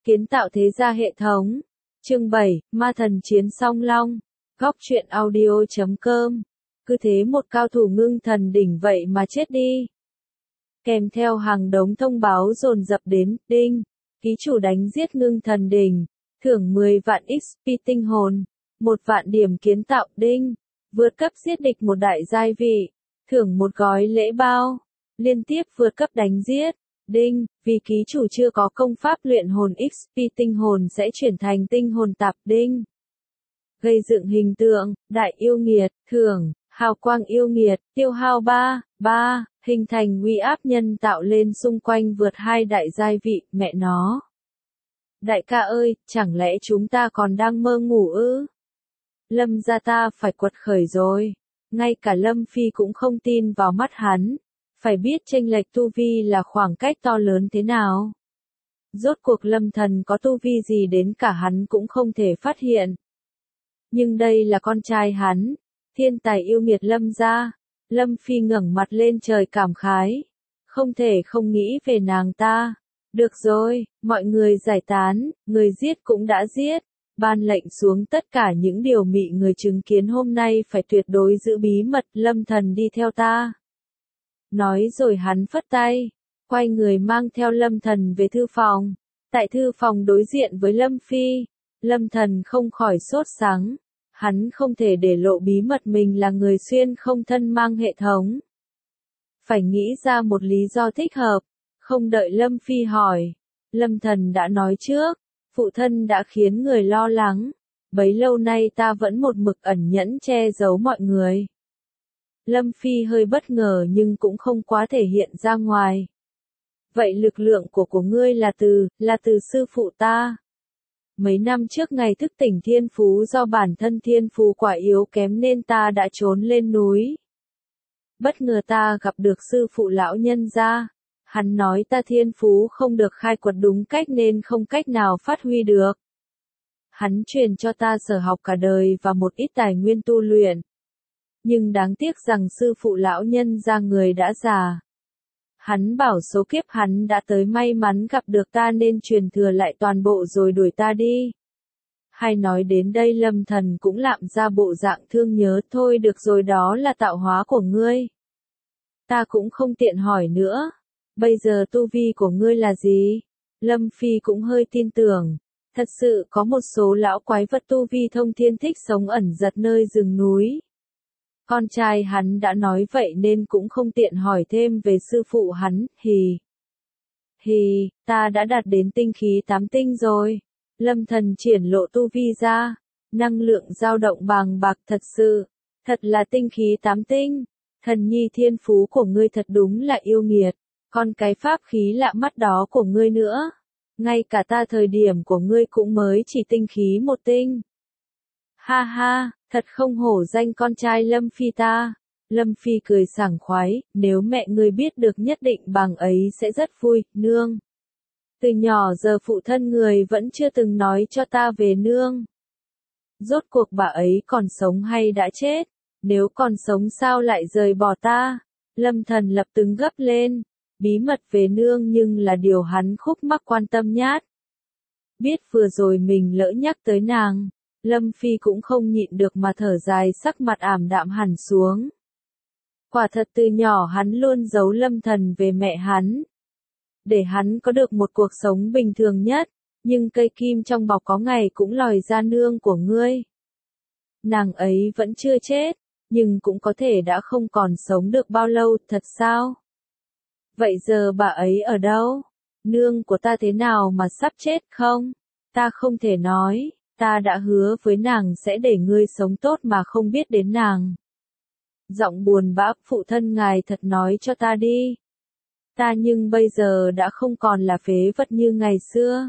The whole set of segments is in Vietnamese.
Kiến tạo thế gia hệ thống. Chương 7, Ma thần chiến song long. Góc truyện audio.com. Cứ thế một cao thủ ngưng thần đỉnh vậy mà chết đi. Kèm theo hàng đống thông báo dồn dập đến, đinh. Ký chủ đánh giết ngưng thần đỉnh. Thưởng 10 vạn XP tinh hồn. 1 vạn điểm kiến tạo, đinh. Vượt cấp giết địch một đại giai vị. Thưởng một gói lễ bao. Liên tiếp vượt cấp đánh giết. Đinh, vì ký chủ chưa có công pháp luyện hồn XP tinh hồn sẽ chuyển thành tinh hồn tạp. Đinh. Gây dựng hình tượng, đại yêu nghiệt, thưởng, hào quang yêu nghiệt, tiêu hao 3, hình thành uy áp nhân tạo lên xung quanh vượt 2 đại giai vị, mẹ nó. Đại ca ơi, chẳng lẽ chúng ta còn đang mơ ngủ ư? Lâm gia ta phải quật khởi rồi. Ngay cả Lâm Phi cũng không tin vào mắt hắn. Phải biết chênh lệch tu vi là khoảng cách to lớn thế nào. Rốt cuộc Lâm thần có tu vi gì đến cả hắn cũng không thể phát hiện. Nhưng đây là con trai hắn, thiên tài yêu nghiệt Lâm gia. Lâm Phi ngẩng mặt lên trời cảm khái. Không thể không nghĩ về nàng ta. Được rồi, mọi người giải tán, người giết cũng đã giết. Ban lệnh xuống tất cả những điều mị người chứng kiến hôm nay phải tuyệt đối giữ bí mật. Lâm thần đi theo ta. Nói rồi hắn phất tay, quay người mang theo Lâm thần về thư phòng. Tại thư phòng đối diện với Lâm Phi, Lâm thần không khỏi sốt sắng. Hắn không thể để lộ bí mật mình là người xuyên không thân mang hệ thống. Phải nghĩ ra một lý do thích hợp. Không đợi Lâm Phi hỏi, Lâm thần đã nói trước, phụ thân đã khiến người lo lắng. Bấy lâu nay ta vẫn một mực ẩn nhẫn che giấu mọi người. Lâm Phi hơi bất ngờ nhưng cũng không quá thể hiện ra ngoài. Vậy lực lượng của ngươi là từ sư phụ ta. Mấy năm trước ngày thức tỉnh thiên phú do bản thân thiên phú quả yếu kém nên ta đã trốn lên núi. Bất ngờ ta gặp được sư phụ lão nhân gia. Hắn nói ta thiên phú không được khai quật đúng cách nên không cách nào phát huy được. Hắn truyền cho ta sở học cả đời và một ít tài nguyên tu luyện. Nhưng đáng tiếc rằng sư phụ lão nhân gia người đã già. Hắn bảo số kiếp hắn đã tới may mắn gặp được ta nên truyền thừa lại toàn bộ rồi đuổi ta đi. Hay nói đến đây Lâm thần cũng lạm ra bộ dạng thương nhớ. Thôi được rồi, đó là tạo hóa của ngươi. Ta cũng không tiện hỏi nữa. Bây giờ tu vi của ngươi là gì? Lâm Phi cũng hơi tin tưởng. Thật sự có một số lão quái vật tu vi thông thiên thích sống ẩn giật nơi rừng núi. Con trai hắn đã nói vậy nên cũng không tiện hỏi thêm về sư phụ hắn. Ta đã đạt đến tinh khí 8 tinh rồi. Lâm thần triển lộ tu vi ra. Năng lượng dao động bàng bạc thật là tinh khí 8 tinh. Thần nhi thiên phú của ngươi thật đúng là yêu nghiệt. Còn cái pháp khí lạ mắt đó của ngươi nữa. Ngay cả ta thời điểm của ngươi cũng mới chỉ tinh khí 1 tinh. Ha ha, thật không hổ danh con trai Lâm Phi ta. Lâm Phi cười sảng khoái, nếu mẹ ngươi biết được nhất định bằng ấy sẽ rất vui, nương. Từ nhỏ giờ phụ thân người vẫn chưa từng nói cho ta về nương. Rốt cuộc bà ấy còn sống hay đã chết? Nếu còn sống sao lại rời bỏ ta? Lâm thần lập tức gấp lên. Bí mật về nương nhưng là điều hắn khúc mắc quan tâm nhất. Biết vừa rồi mình lỡ nhắc tới nàng. Lâm Phi cũng không nhịn được mà thở dài, sắc mặt ảm đạm hẳn xuống. Quả thật từ nhỏ hắn luôn giấu Lâm thần về mẹ hắn. Để hắn có được một cuộc sống bình thường nhất. Nhưng cây kim trong bọc có ngày cũng lòi ra nương của ngươi. Nàng ấy vẫn chưa chết. Nhưng cũng có thể đã không còn sống được bao lâu, thật sao? Vậy giờ bà ấy ở đâu? Nương của ta thế nào mà sắp chết không? Ta không thể nói. Ta đã hứa với nàng sẽ để ngươi sống tốt mà không biết đến nàng. Giọng buồn bã, phụ thân ngài thật nói cho ta đi. Ta nhưng bây giờ đã không còn là phế vật như ngày xưa.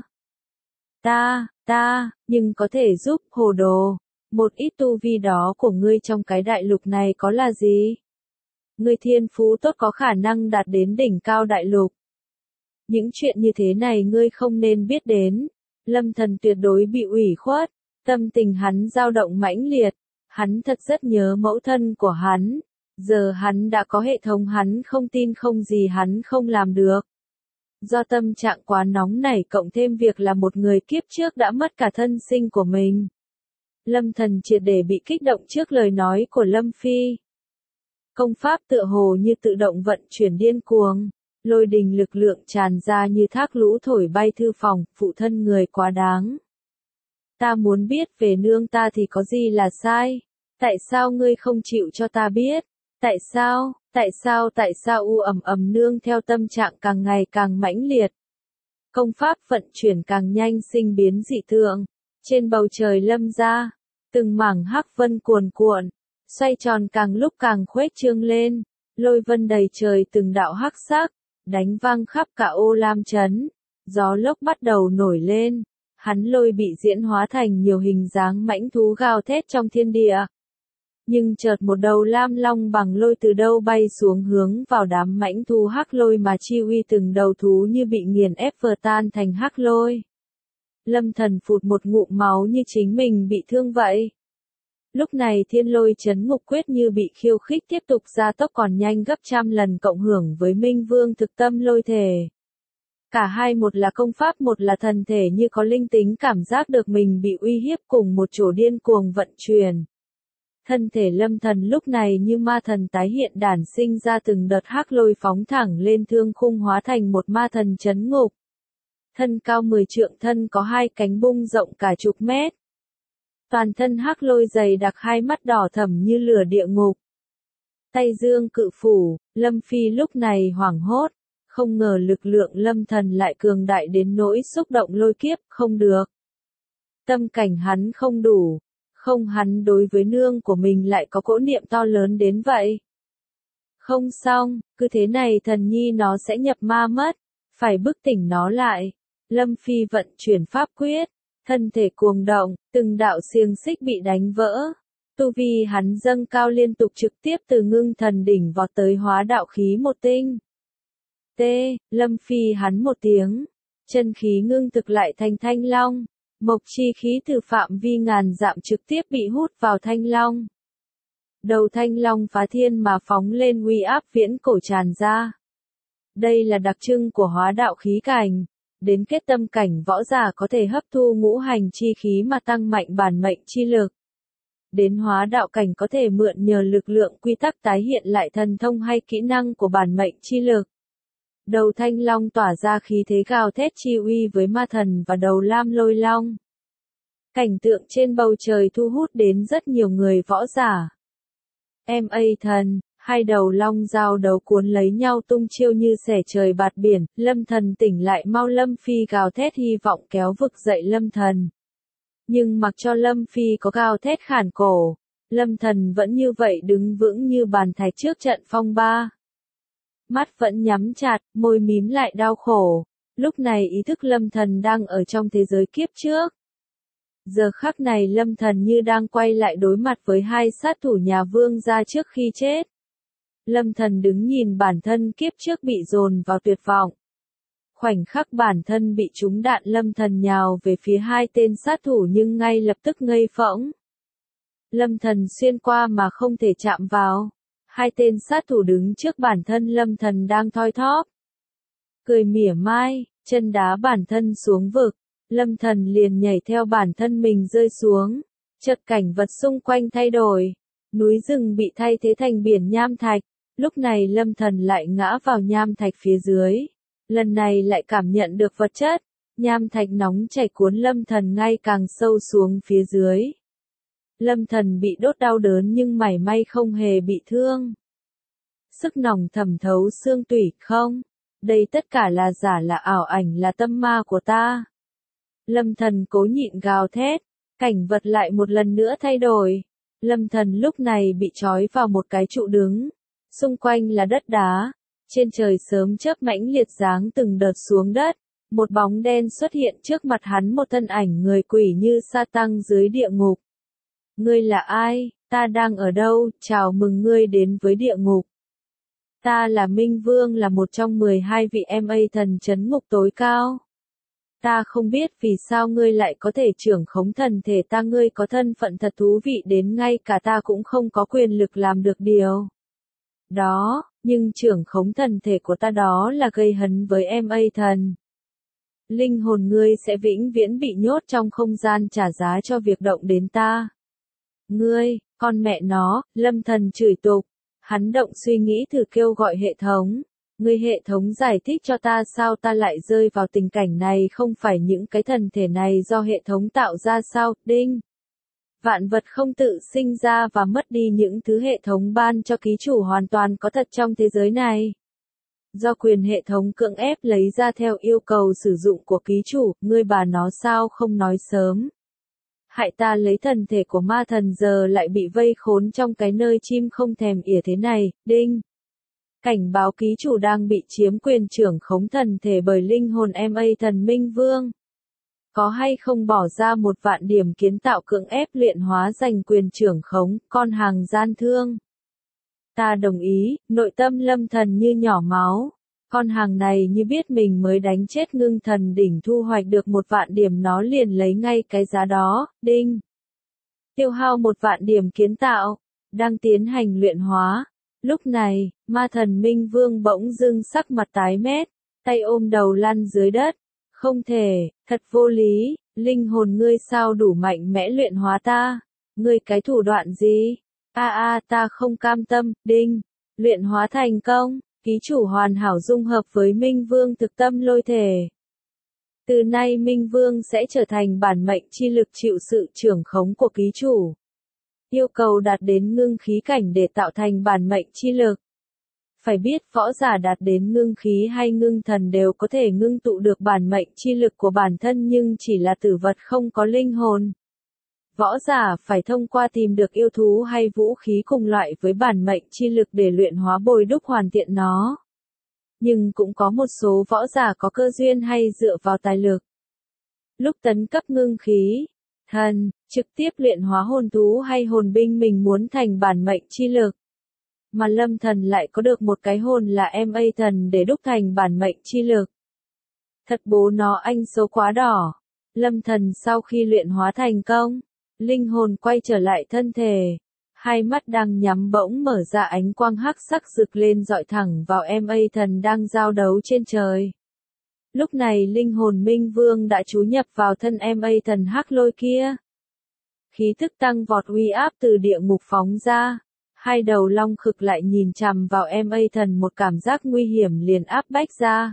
Nhưng có thể giúp hồ đồ. Một ít tu vi đó của ngươi trong cái đại lục này có là gì? Ngươi thiên phú tốt có khả năng đạt đến đỉnh cao đại lục. Những chuyện như thế này ngươi không nên biết đến. Lâm thần tuyệt đối bị ủy khuất. Tâm tình hắn dao động mãnh liệt. Hắn thật rất nhớ mẫu thân của hắn. Giờ hắn đã có hệ thống, hắn không tin không gì hắn không làm được. Do tâm trạng quá nóng nảy cộng thêm việc là một người kiếp trước đã mất cả thân sinh của mình. Lâm Thần triệt để bị kích động trước lời nói của Lâm Phi. Công pháp tựa hồ như tự động vận chuyển điên cuồng, lôi đình lực lượng tràn ra như thác lũ thổi bay thư phòng, phụ thân người quá đáng. Ta muốn biết về nương ta thì có gì là sai? Tại sao ngươi không chịu cho ta biết? Tại sao u ầm nương theo tâm trạng càng ngày càng mãnh liệt. Công pháp vận chuyển càng nhanh sinh biến dị tượng. Trên bầu trời Lâm gia, từng mảng hắc vân cuồn cuộn, xoay tròn càng lúc càng khuếch trương lên, lôi vân đầy trời từng đạo hắc sắc, đánh vang khắp cả Ô Lam trấn. Gió lốc bắt đầu nổi lên, hắn lôi bị diễn hóa thành nhiều hình dáng mãnh thú gào thét trong thiên địa. Nhưng chợt một đầu lam long bằng lôi từ đâu bay xuống hướng vào đám mãnh thú hắc lôi mà chi uy từng đầu thú như bị nghiền ép vỡ tan thành hắc lôi. Lâm Thần phụt một ngụm máu như chính mình bị thương vậy. Lúc này thiên lôi chấn ngục quyết như bị khiêu khích tiếp tục gia tốc còn nhanh gấp trăm lần cộng hưởng với Minh Vương thực tâm lôi thể. Cả hai một là công pháp một là thần thể như có linh tính cảm giác được mình bị uy hiếp cùng một chỗ điên cuồng vận chuyển. Thân thể Lâm Thần lúc này như ma thần tái hiện đản sinh ra từng đợt hắc lôi phóng thẳng lên thương khung hóa thành một ma thần chấn ngục. Thân cao 10 trượng thân có hai cánh bung rộng cả chục mét. Toàn thân hắc lôi dày đặc hai mắt đỏ thẫm như lửa địa ngục. Tây Dương cự phủ, Lâm Phi lúc này hoảng hốt, không ngờ lực lượng Lâm Thần lại cường đại đến nỗi xúc động lôi kiếp, không được. Tâm cảnh hắn không đủ, không hắn đối với nương của mình lại có cỗ niệm to lớn đến vậy. Không xong, cứ thế này thần nhi nó sẽ nhập ma mất, phải bức tỉnh nó lại. Lâm Phi vận chuyển pháp quyết, thân thể cuồng động, từng đạo xiềng xích bị đánh vỡ. Tu vi hắn dâng cao liên tục trực tiếp từ ngưng thần đỉnh vọt tới hóa đạo khí một tinh. Lâm Phi hắn một tiếng, chân khí ngưng thực lại thành thanh long, mộc chi khí từ phạm vi ngàn dặm trực tiếp bị hút vào thanh long. Đầu thanh long phá thiên mà phóng lên uy áp viễn cổ tràn ra. Đây là đặc trưng của hóa đạo khí cảnh. Đến kết tâm cảnh võ giả có thể hấp thu ngũ hành chi khí mà tăng mạnh bản mệnh chi lực. Đến hóa đạo cảnh có thể mượn nhờ lực lượng quy tắc tái hiện lại thần thông hay kỹ năng của bản mệnh chi lực. Đầu thanh long tỏa ra khí thế gào thét chi uy với ma thần và đầu lam lôi long. Cảnh tượng trên bầu trời thu hút đến rất nhiều người võ giả. Ma thần, hai đầu long giao đấu cuốn lấy nhau tung chiêu như xẻ trời bạt biển, Lâm Thần tỉnh lại mau. Lâm Phi gào thét hy vọng kéo vực dậy Lâm Thần. Nhưng mặc cho Lâm Phi có gào thét khản cổ, Lâm Thần vẫn như vậy đứng vững như bàn thạch trước trận phong ba. Mắt vẫn nhắm chặt, môi mím lại đau khổ. Lúc này ý thức Lâm Thần đang ở trong thế giới kiếp trước. Giờ khắc này Lâm Thần như đang quay lại đối mặt với hai sát thủ nhà Vương gia trước khi chết. Lâm Thần đứng nhìn bản thân kiếp trước bị dồn vào tuyệt vọng. Khoảnh khắc bản thân bị trúng đạn Lâm Thần nhào về phía hai tên sát thủ nhưng ngay lập tức ngây phỗng. Lâm Thần xuyên qua mà không thể chạm vào. Hai tên sát thủ đứng trước bản thân Lâm Thần đang thoi thóp. Cười mỉa mai, chân đá bản thân xuống vực. Lâm Thần liền nhảy theo bản thân mình rơi xuống. Chợt cảnh vật xung quanh thay đổi. Núi rừng bị thay thế thành biển nham thạch. Lúc này Lâm Thần lại ngã vào nham thạch phía dưới. Lần này lại cảm nhận được vật chất. Nham thạch nóng chảy cuốn Lâm Thần ngay càng sâu xuống phía dưới. Lâm Thần bị đốt đau đớn nhưng mảy may không hề bị thương. Sức nóng thẩm thấu xương tủy không? Đây tất cả là giả là ảo ảnh là tâm ma của ta. Lâm Thần cố nhịn gào thét. Cảnh vật lại một lần nữa thay đổi. Lâm Thần lúc này bị trói vào một cái trụ đứng. Xung quanh là đất đá. Trên trời sớm chớp mãnh liệt giáng từng đợt xuống đất. Một bóng đen xuất hiện trước mặt hắn, một thân ảnh người quỷ như sa tăng dưới địa ngục. Ngươi là ai? Ta đang ở đâu? Chào mừng ngươi đến với địa ngục. Ta là Minh Vương, là một trong 12 vị Ma thần trấn ngục tối cao. Ta không biết vì sao ngươi lại có thể trưởng khống thần thể ta, ngươi có thân phận thật thú vị đến ngay cả ta cũng không có quyền lực làm được điều đó, Nhưng trưởng khống thần thể của ta đó là gây hấn với MA thần. Linh hồn ngươi sẽ vĩnh viễn bị nhốt trong không gian trả giá cho việc động đến ta. Ngươi, con mẹ nó, Lâm Thần chửi tục. Hắn động suy nghĩ thử kêu gọi hệ thống. Ngươi hệ thống giải thích cho ta sao ta lại rơi vào tình cảnh này, không phải những cái thần thể này do hệ thống tạo ra sao, đinh. Vạn vật không tự sinh ra và mất đi những thứ hệ thống ban cho ký chủ hoàn toàn có thật trong thế giới này. Do quyền hệ thống cưỡng ép lấy ra theo yêu cầu sử dụng của ký chủ, ngươi bà nó sao không nói sớm. Hại ta lấy thần thể của ma thần giờ lại bị vây khốn trong cái nơi chim không thèm ỉa thế này, đinh. Cảnh báo ký chủ đang bị chiếm quyền trưởng khống thần thể bởi linh hồn MA thần Minh Vương. Có hay không bỏ ra 1.000.000 điểm kiến tạo cưỡng ép luyện hóa giành quyền trưởng khống, con hàng gian thương. Ta đồng ý, nội tâm Lâm Thần như nhỏ máu. Con hàng này như biết mình mới đánh chết ngưng thần đỉnh thu hoạch được 1.000.000 điểm nó liền lấy ngay cái giá đó, đinh. Tiêu hao 1.000.000 điểm kiến tạo, đang tiến hành luyện hóa. Lúc này, ma thần Minh Vương bỗng dưng sắc mặt tái mét, tay ôm đầu lăn dưới đất. Không thể, thật vô lý, linh hồn ngươi sao đủ mạnh mẽ luyện hóa ta? Ngươi cái thủ đoạn gì? Ta không cam tâm, đinh. Luyện hóa thành công, ký chủ hoàn hảo dung hợp với Minh Vương thực tâm lôi thể. Từ nay Minh Vương sẽ trở thành bản mệnh chi lực chịu sự trưởng khống của ký chủ. Yêu cầu đạt đến ngưng khí cảnh để tạo thành bản mệnh chi lực. Phải biết võ giả đạt đến ngưng khí hay ngưng thần đều có thể ngưng tụ được bản mệnh chi lực của bản thân nhưng chỉ là tử vật không có linh hồn. Võ giả phải thông qua tìm được yêu thú hay vũ khí cùng loại với bản mệnh chi lực để luyện hóa bồi đúc hoàn thiện nó. Nhưng cũng có một số võ giả có cơ duyên hay dựa vào tài lực. Lúc tấn cấp ngưng khí, thần, trực tiếp luyện hóa hồn thú hay hồn binh mình muốn thành bản mệnh chi lực. Mà Lâm Thần lại có được một cái hồn là MA thần để đúc thành bản mệnh chi lực. Thật bố nó anh số quá đỏ. Lâm Thần sau khi luyện hóa thành công, linh hồn quay trở lại thân thể. Hai mắt đang nhắm bỗng mở ra ánh quang hắc sắc rực lên dọi thẳng vào MA thần đang giao đấu trên trời. Lúc này linh hồn Minh Vương đã trú nhập vào thân MA thần hắc lôi kia. Khí tức tăng vọt uy áp từ địa ngục phóng ra. Hai đầu long khực lại nhìn chằm vào MA thần một cảm giác nguy hiểm liền áp bách ra.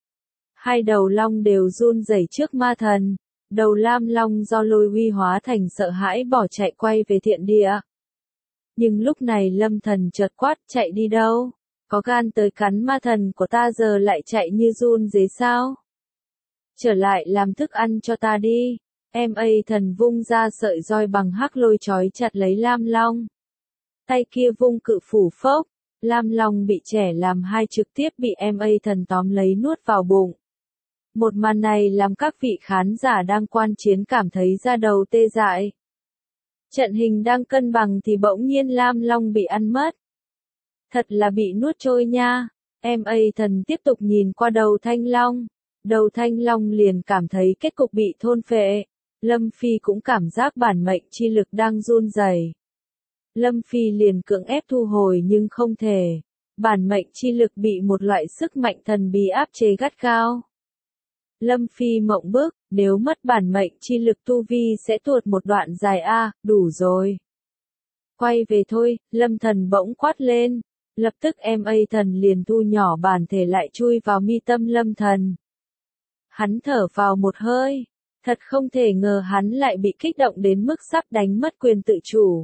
Hai đầu long đều run rẩy trước ma thần. Đầu lam long do lôi uy hóa thành sợ hãi bỏ chạy quay về thiện địa. Nhưng lúc này Lâm Thần chợt quát chạy đi đâu? Có gan tới cắn ma thần của ta giờ lại chạy như run dế sao? Trở lại làm thức ăn cho ta đi. MA thần vung ra sợi roi bằng hắc lôi trói chặt lấy lam long. Tay kia vung cự phủ phốc, lam long bị chẻ làm hai trực tiếp bị MA thần tóm lấy nuốt vào bụng. Một màn này làm các vị khán giả đang quan chiến cảm thấy da đầu tê dại. Trận hình đang cân bằng thì bỗng nhiên lam long bị ăn mất. Thật là bị nuốt trôi nha. MA thần tiếp tục nhìn qua đầu thanh long. Đầu thanh long liền cảm thấy kết cục bị thôn phệ. Lâm Phi cũng cảm giác bản mệnh chi lực đang run rẩy. Lâm Phi liền cưỡng ép thu hồi nhưng không thể. Bản mệnh chi lực bị một loại sức mạnh thần bí áp chế gắt gao. Lâm Phi mộng bức, nếu mất bản mệnh chi lực tu vi sẽ tuột một đoạn dài đủ rồi. Quay về thôi, Lâm Thần bỗng quát lên. Lập tức MA thần liền thu nhỏ bản thể lại chui vào mi tâm Lâm Thần. Hắn thở vào một hơi. Thật không thể ngờ hắn lại bị kích động đến mức sắp đánh mất quyền tự chủ.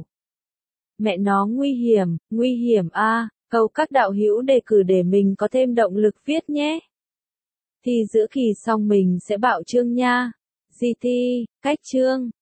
Mẹ nó nguy hiểm cầu các đạo hữu đề cử để mình có thêm động lực viết nhé. Thì giữa kỳ xong mình sẽ bạo chương nha. GT, cách chương.